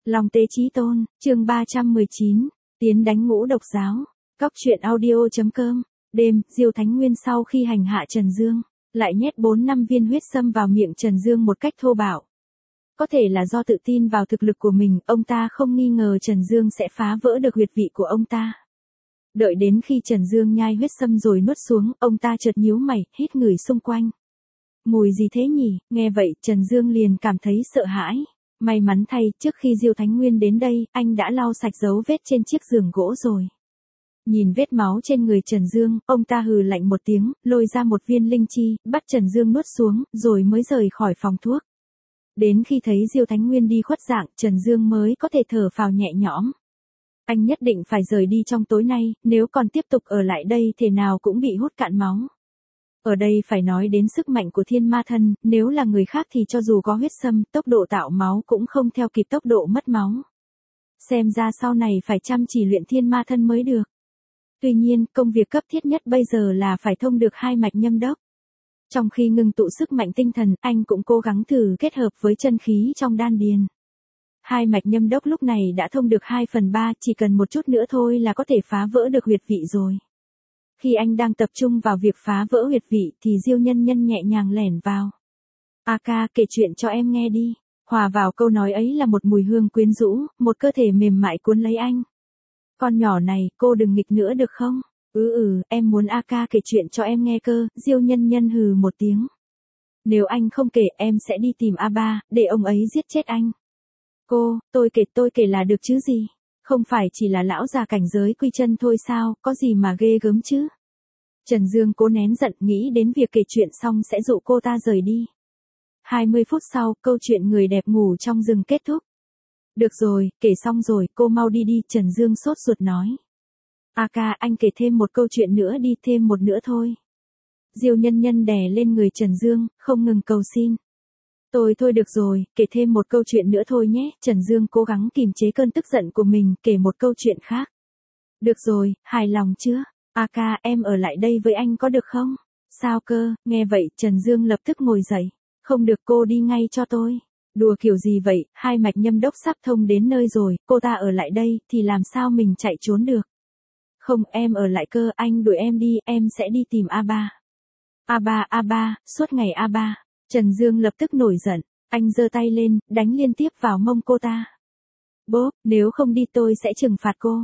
Long Tế Chí Tôn, chương 319, tiến đánh ngũ độc giáo. Cóc truyện audio.com. Đêm, Diêu Thánh Nguyên sau khi hành hạ Trần Dương, lại nhét 4-5 viên huyết sâm vào miệng Trần Dương một cách thô bạo. Có thể là do tự tin vào thực lực của mình, ông ta không nghi ngờ Trần Dương sẽ phá vỡ được huyệt vị của ông ta. Đợi đến khi Trần Dương nhai huyết sâm rồi nuốt xuống, ông ta chợt nhíu mày, hít ngửi xung quanh. Mùi gì thế nhỉ? Nghe vậy, Trần Dương liền cảm thấy sợ hãi. May mắn thay, trước khi Diêu Thánh Nguyên đến đây, anh đã lau sạch dấu vết trên chiếc giường gỗ rồi. Nhìn vết máu trên người Trần Dương, ông ta hừ lạnh một tiếng, lôi ra một viên linh chi, bắt Trần Dương nuốt xuống, rồi mới rời khỏi phòng thuốc. Đến khi thấy Diêu Thánh Nguyên đi khuất dạng, Trần Dương mới có thể thở phào nhẹ nhõm. Anh nhất định phải rời đi trong tối nay, nếu còn tiếp tục ở lại đây thế nào cũng bị hút cạn máu. Ở đây phải nói đến sức mạnh của thiên ma thân, nếu là người khác thì cho dù có huyết sâm, tốc độ tạo máu cũng không theo kịp tốc độ mất máu. Xem ra sau này phải chăm chỉ luyện thiên ma thân mới được. Tuy nhiên, công việc cấp thiết nhất bây giờ là phải thông được hai mạch nhâm đốc. Trong khi ngưng tụ sức mạnh tinh thần, anh cũng cố gắng thử kết hợp với chân khí trong đan điền. Hai mạch nhâm đốc lúc này đã thông được 2/3, chỉ cần một chút nữa thôi là có thể phá vỡ được huyệt vị rồi. Khi anh đang tập trung vào việc phá vỡ huyệt vị thì Diêu Nhân Nhân nhẹ nhàng lẻn vào. A ca, kể chuyện cho em nghe đi. Hòa vào câu nói ấy là một mùi hương quyến rũ, một cơ thể mềm mại cuốn lấy anh. Con nhỏ này, cô đừng nghịch nữa được không? Em muốn A ca kể chuyện cho em nghe cơ. Diêu Nhân Nhân hừ một tiếng. Nếu anh không kể em sẽ đi tìm A3, để ông ấy giết chết anh. Tôi kể là được chứ gì? Không phải chỉ là lão già cảnh giới quy chân thôi sao, có gì mà ghê gớm chứ? Trần Dương cố nén giận, nghĩ đến việc kể chuyện xong sẽ dụ cô ta rời đi. 20 phút sau, câu chuyện người đẹp ngủ trong rừng kết thúc. Được rồi, kể xong rồi, cô mau đi đi, Trần Dương sốt ruột nói. A ca, anh kể thêm một câu chuyện nữa đi, thêm một nữa thôi. Diêu Nhân Nhân đè lên người Trần Dương, không ngừng cầu xin. Thôi được rồi, kể thêm một câu chuyện nữa thôi nhé. Trần Dương cố gắng kìm chế cơn tức giận của mình, kể một câu chuyện khác. Được rồi, hài lòng chưa? A ca, em ở lại đây với anh có được không? Sao cơ? Nghe vậy, Trần Dương lập tức ngồi dậy. Không được, cô đi ngay cho tôi. Đùa kiểu gì vậy, hai mạch nhâm đốc sắp thông đến nơi rồi, cô ta ở lại đây, thì làm sao mình chạy trốn được? Không, em ở lại cơ, anh đuổi em đi, em sẽ đi tìm A3. A3, suốt ngày A3. Trần Dương lập tức nổi giận, anh giơ tay lên, đánh liên tiếp vào mông cô ta. Bốp, nếu không đi tôi sẽ trừng phạt cô.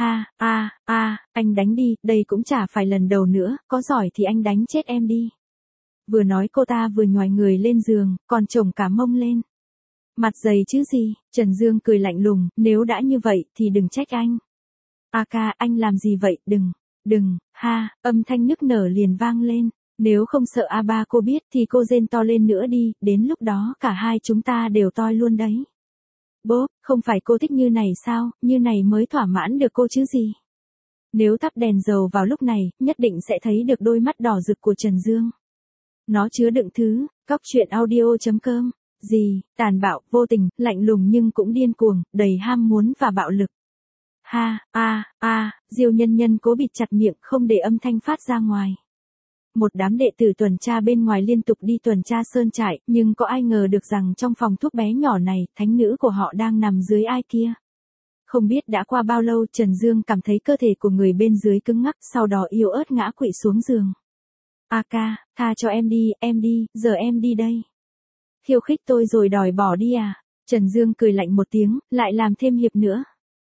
Anh đánh đi, đây cũng chả phải lần đầu nữa, có giỏi thì anh đánh chết em đi. Vừa nói cô ta vừa nhoài người lên giường, còn chồng cả mông lên. Mặt dày chứ gì, Trần Dương cười lạnh lùng, nếu đã như vậy thì đừng trách anh. A ca, anh làm gì vậy, đừng, âm thanh nức nở liền vang lên. Nếu không sợ A3 cô biết thì cô rên to lên nữa đi, đến lúc đó cả hai chúng ta đều toi luôn đấy. Bố, không phải cô thích như này sao, như này mới thỏa mãn được cô chứ gì. Nếu thắp đèn dầu vào lúc này, nhất định sẽ thấy được đôi mắt đỏ rực của Trần Dương. Nó chứa đựng thứ, cóc truyện audio.com, gì, tàn bạo, vô tình, lạnh lùng nhưng cũng điên cuồng, đầy ham muốn và bạo lực. Diêu Nhân Nhân cố bịt chặt miệng không để âm thanh phát ra ngoài. Một đám đệ tử tuần tra bên ngoài liên tục đi tuần tra sơn trại, nhưng có ai ngờ được rằng trong phòng thuốc bé nhỏ này, thánh nữ của họ đang nằm dưới ai kia. Không biết đã qua bao lâu, Trần Dương cảm thấy cơ thể của người bên dưới cứng ngắc, sau đó yếu ớt ngã quỵ xuống giường. A ca, tha cho em đi, giờ em đi đây. Khiêu khích tôi rồi đòi bỏ đi à? Trần Dương cười lạnh một tiếng, lại làm thêm hiệp nữa.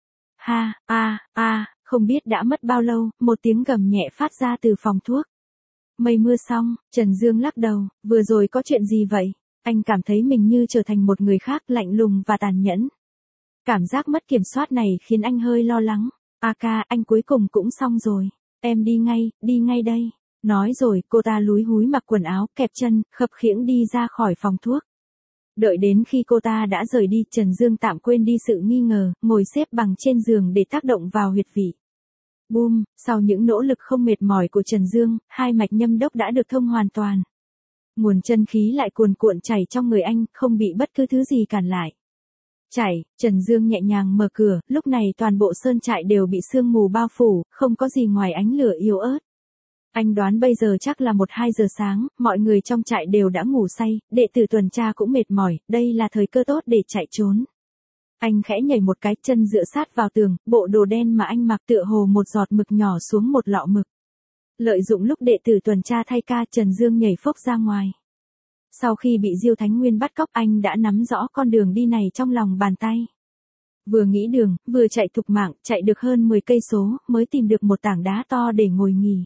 Không biết đã mất bao lâu, một tiếng gầm nhẹ phát ra từ phòng thuốc. Mây mưa xong, Trần Dương lắc đầu, vừa rồi có chuyện gì vậy? Anh cảm thấy mình như trở thành một người khác, lạnh lùng và tàn nhẫn. Cảm giác mất kiểm soát này khiến anh hơi lo lắng. A ca, anh cuối cùng cũng xong rồi. Em đi ngay đây. Nói rồi, cô ta lúi húi mặc quần áo, kẹp chân, khập khiễng đi ra khỏi phòng thuốc. Đợi đến khi cô ta đã rời đi, Trần Dương tạm quên đi sự nghi ngờ, ngồi xếp bằng trên giường để tác động vào huyệt vị. Boom, sau những nỗ lực không mệt mỏi của Trần Dương, hai mạch nhâm đốc đã được thông hoàn toàn. Nguồn chân khí lại cuồn cuộn chảy trong người anh, không bị bất cứ thứ gì cản lại. Trần Dương nhẹ nhàng mở cửa, lúc này toàn bộ sơn trại đều bị sương mù bao phủ, không có gì ngoài ánh lửa yếu ớt. Anh đoán bây giờ chắc là 1-2 giờ sáng, mọi người trong trại đều đã ngủ say, đệ tử tuần tra cũng mệt mỏi, đây là thời cơ tốt để chạy trốn. Anh khẽ nhảy một cái, chân dựa sát vào tường, bộ đồ đen mà anh mặc tựa hồ một giọt mực nhỏ xuống một lọ mực. Lợi dụng lúc đệ tử tuần tra thay ca, Trần Dương nhảy phốc ra ngoài. Sau khi bị Diêu Thánh Nguyên bắt cóc, anh đã nắm rõ con đường đi này trong lòng bàn tay. Vừa nghĩ đường, vừa chạy thục mạng, chạy được hơn 10 cây số, mới tìm được một tảng đá to để ngồi nghỉ.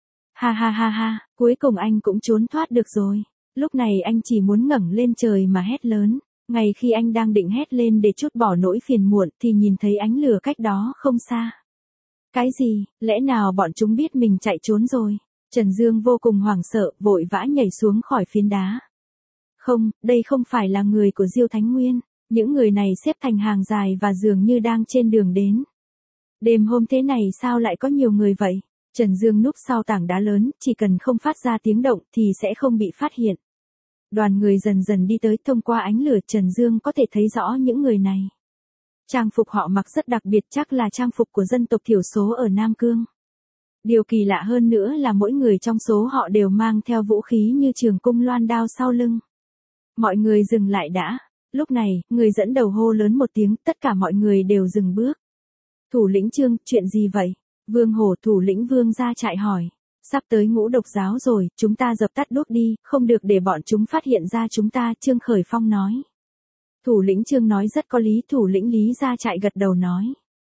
Ha ha ha ha, cuối cùng anh cũng trốn thoát được rồi. Lúc này anh chỉ muốn ngẩng lên trời mà hét lớn. Ngay khi anh đang định hét lên để trút bỏ nỗi phiền muộn thì nhìn thấy ánh lửa cách đó không xa. Cái gì, lẽ nào bọn chúng biết mình chạy trốn rồi? Trần Dương vô cùng hoảng sợ, vội vã nhảy xuống khỏi phiến đá. Không, đây không phải là người của Diêu Thánh Nguyên. Những người này xếp thành hàng dài và dường như đang trên đường đến. Đêm hôm thế này sao lại có nhiều người vậy? Trần Dương núp sau tảng đá lớn, chỉ cần không phát ra tiếng động thì sẽ không bị phát hiện. Đoàn người dần dần đi tới, thông qua ánh lửa Trần Dương có thể thấy rõ những người này. Trang phục họ mặc rất đặc biệt, chắc là trang phục của dân tộc thiểu số ở Nam Cương. Điều kỳ lạ hơn nữa là mỗi người trong số họ đều mang theo vũ khí như trường cung loan đao sau lưng. Mọi người dừng lại đã. Lúc này, người dẫn đầu hô lớn một tiếng, tất cả mọi người đều dừng bước. Thủ lĩnh Trương, chuyện gì vậy? Vương Hổ, thủ lĩnh Vương ra trại hỏi. Sắp tới ngũ độc giáo rồi, chúng ta dập tắt đuốc đi, không được để bọn chúng phát hiện ra chúng ta, Trương Khởi Phong nói. Thủ lĩnh Trương nói rất có lý, thủ lĩnh Lý ra trại gật đầu nói.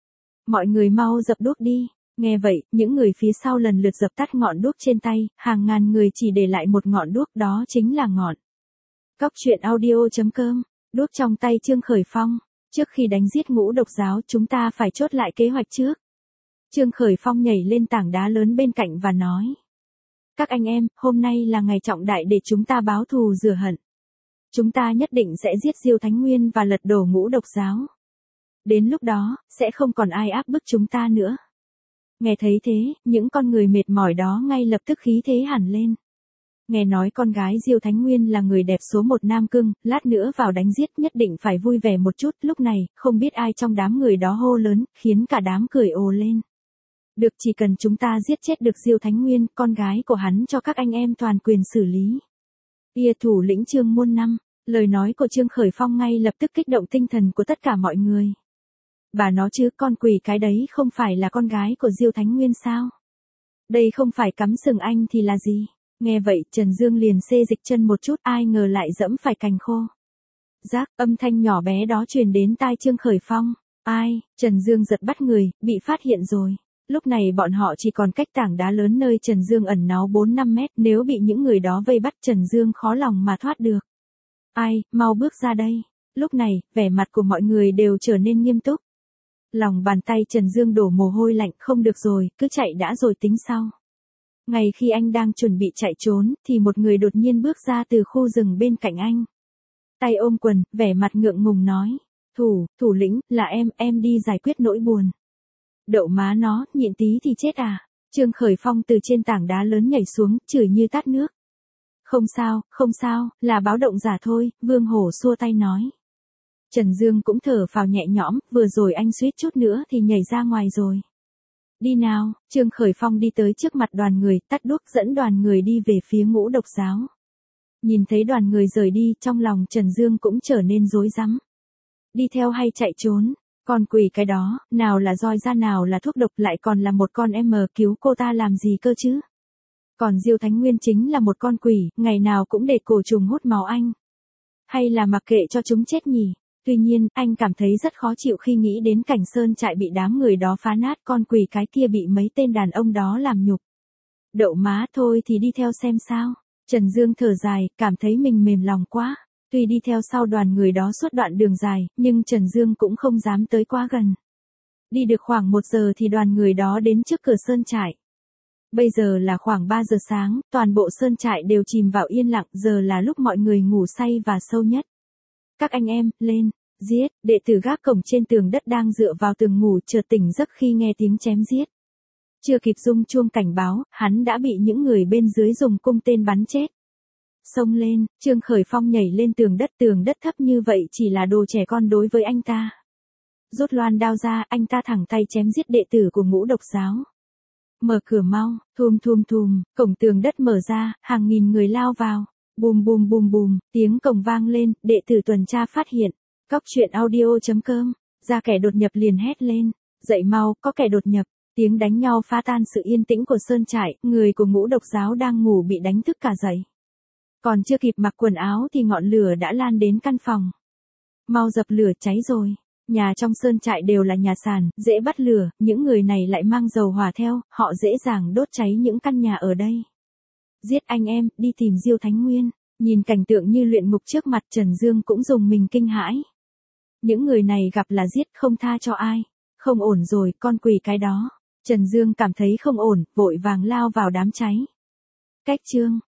Mọi người mau dập đuốc đi. Nghe vậy, những người phía sau lần lượt dập tắt ngọn đuốc trên tay, hàng ngàn người chỉ để lại một ngọn đuốc, đó chính là ngọn. Cóc truyện audio.com. Đuốc trong tay Trương Khởi Phong. Trước khi đánh giết ngũ độc giáo, chúng ta phải chốt lại kế hoạch trước. Trương Khởi Phong nhảy lên tảng đá lớn bên cạnh và nói. Các anh em, hôm nay là ngày trọng đại để chúng ta báo thù rửa hận. Chúng ta nhất định sẽ giết Diêu Thánh Nguyên và lật đổ ngũ độc giáo. Đến lúc đó, sẽ không còn ai áp bức chúng ta nữa. Nghe thấy thế, những con người mệt mỏi đó ngay lập tức khí thế hẳn lên. Nghe nói con gái Diêu Thánh Nguyên là người đẹp số 1 Nam Cương, lát nữa vào đánh giết nhất định phải vui vẻ một chút. Lúc này, không biết ai trong đám người đó hô lớn, khiến cả đám cười ồ lên. Được, chỉ cần chúng ta giết chết được Diêu Thánh Nguyên, con gái của hắn cho các anh em toàn quyền xử lý. Thủ lĩnh Trương muôn năm, lời nói của Trương Khởi Phong ngay lập tức kích động tinh thần của tất cả mọi người. Bà nó chứ, con quỷ cái đấy không phải là con gái của Diêu Thánh Nguyên sao? Đây không phải cắm sừng anh thì là gì? Nghe vậy, Trần Dương liền xê dịch chân một chút, ai ngờ lại dẫm phải cành khô. Rác, âm thanh nhỏ bé đó truyền đến tai Trương Khởi Phong. Ai? Trần Dương giật bắt người, bị phát hiện rồi. Lúc này bọn họ chỉ còn cách tảng đá lớn nơi Trần Dương ẩn náu 4-5 mét, nếu bị những người đó vây bắt Trần Dương khó lòng mà thoát được. Ai, mau bước ra đây. Lúc này, vẻ mặt của mọi người đều trở nên nghiêm túc. Lòng bàn tay Trần Dương đổ mồ hôi lạnh, không được rồi, cứ chạy đã rồi tính sau. Ngay khi anh đang chuẩn bị chạy trốn, thì một người đột nhiên bước ra từ khu rừng bên cạnh anh. Tay ôm quần, vẻ mặt ngượng ngùng nói. Thủ lĩnh, là em đi giải quyết nỗi buồn. Đậu má nó, nhịn tí thì chết à? Trương Khởi Phong từ trên tảng đá lớn nhảy xuống, chửi như tát nước. Không sao, là báo động giả thôi, Vương Hổ xua tay nói. Trần Dương cũng thở phào nhẹ nhõm, vừa rồi anh suýt chút nữa thì nhảy ra ngoài rồi. Đi nào, Trương Khởi Phong đi tới trước mặt đoàn người, tắt đuốc dẫn đoàn người đi về phía ngũ độc giáo. Nhìn thấy đoàn người rời đi, trong lòng Trần Dương cũng trở nên rối rắm. Đi theo hay chạy trốn? Con quỷ cái đó, nào là roi ra nào là thuốc độc, lại còn là một con em, cứu cô ta làm gì cơ chứ? Còn Diêu Thánh Nguyên chính là một con quỷ, ngày nào cũng để cổ trùng hút máu anh. Hay là mặc kệ cho chúng chết nhỉ? Tuy nhiên, anh cảm thấy rất khó chịu khi nghĩ đến cảnh sơn trại bị đám người đó phá nát, con quỷ cái kia bị mấy tên đàn ông đó làm nhục. Đậu má, thôi thì đi theo xem sao. Trần Dương thở dài, cảm thấy mình mềm lòng quá. Tuy đi theo sau đoàn người đó suốt đoạn đường dài, nhưng Trần Dương cũng không dám tới quá gần. Đi được khoảng 1 giờ thì đoàn người đó đến trước cửa sơn trại. Bây giờ là khoảng 3 giờ sáng, toàn bộ sơn trại đều chìm vào yên lặng, giờ là lúc mọi người ngủ say và sâu nhất. Các anh em, lên, giết, đệ tử gác cổng trên tường đất đang dựa vào tường ngủ chợt tỉnh giấc khi nghe tiếng chém giết. Chưa kịp rung chuông cảnh báo, hắn đã bị những người bên dưới dùng cung tên bắn chết. Xông lên, Trương Khởi Phong nhảy lên tường đất thấp như vậy chỉ là đồ trẻ con đối với anh ta. Rút loan đao ra, anh ta thẳng tay chém giết đệ tử của ngũ độc giáo. Mở cửa mau, thùm, cổng tường đất mở ra, hàng nghìn người lao vào. Bùm, tiếng cổng vang lên, đệ tử tuần tra phát hiện. Cóc truyện audio.com, ra kẻ đột nhập liền hét lên, dậy mau, có kẻ đột nhập, tiếng đánh nhau phá tan sự yên tĩnh của sơn trại, người của ngũ độc giáo đang ngủ bị đánh thức cả dậy. Còn chưa kịp mặc quần áo thì ngọn lửa đã lan đến căn phòng. Mau dập lửa, cháy rồi. Nhà trong sơn trại đều là nhà sàn, dễ bắt lửa, những người này lại mang dầu hỏa theo, họ dễ dàng đốt cháy những căn nhà ở đây. Giết anh em, đi tìm Diêu Thánh Nguyên. Nhìn cảnh tượng như luyện ngục trước mặt, Trần Dương cũng dùng mình kinh hãi. Những người này gặp là giết, không tha cho ai. Không ổn rồi, con quỷ cái đó. Trần Dương cảm thấy không ổn, vội vàng lao vào đám cháy. Cách chương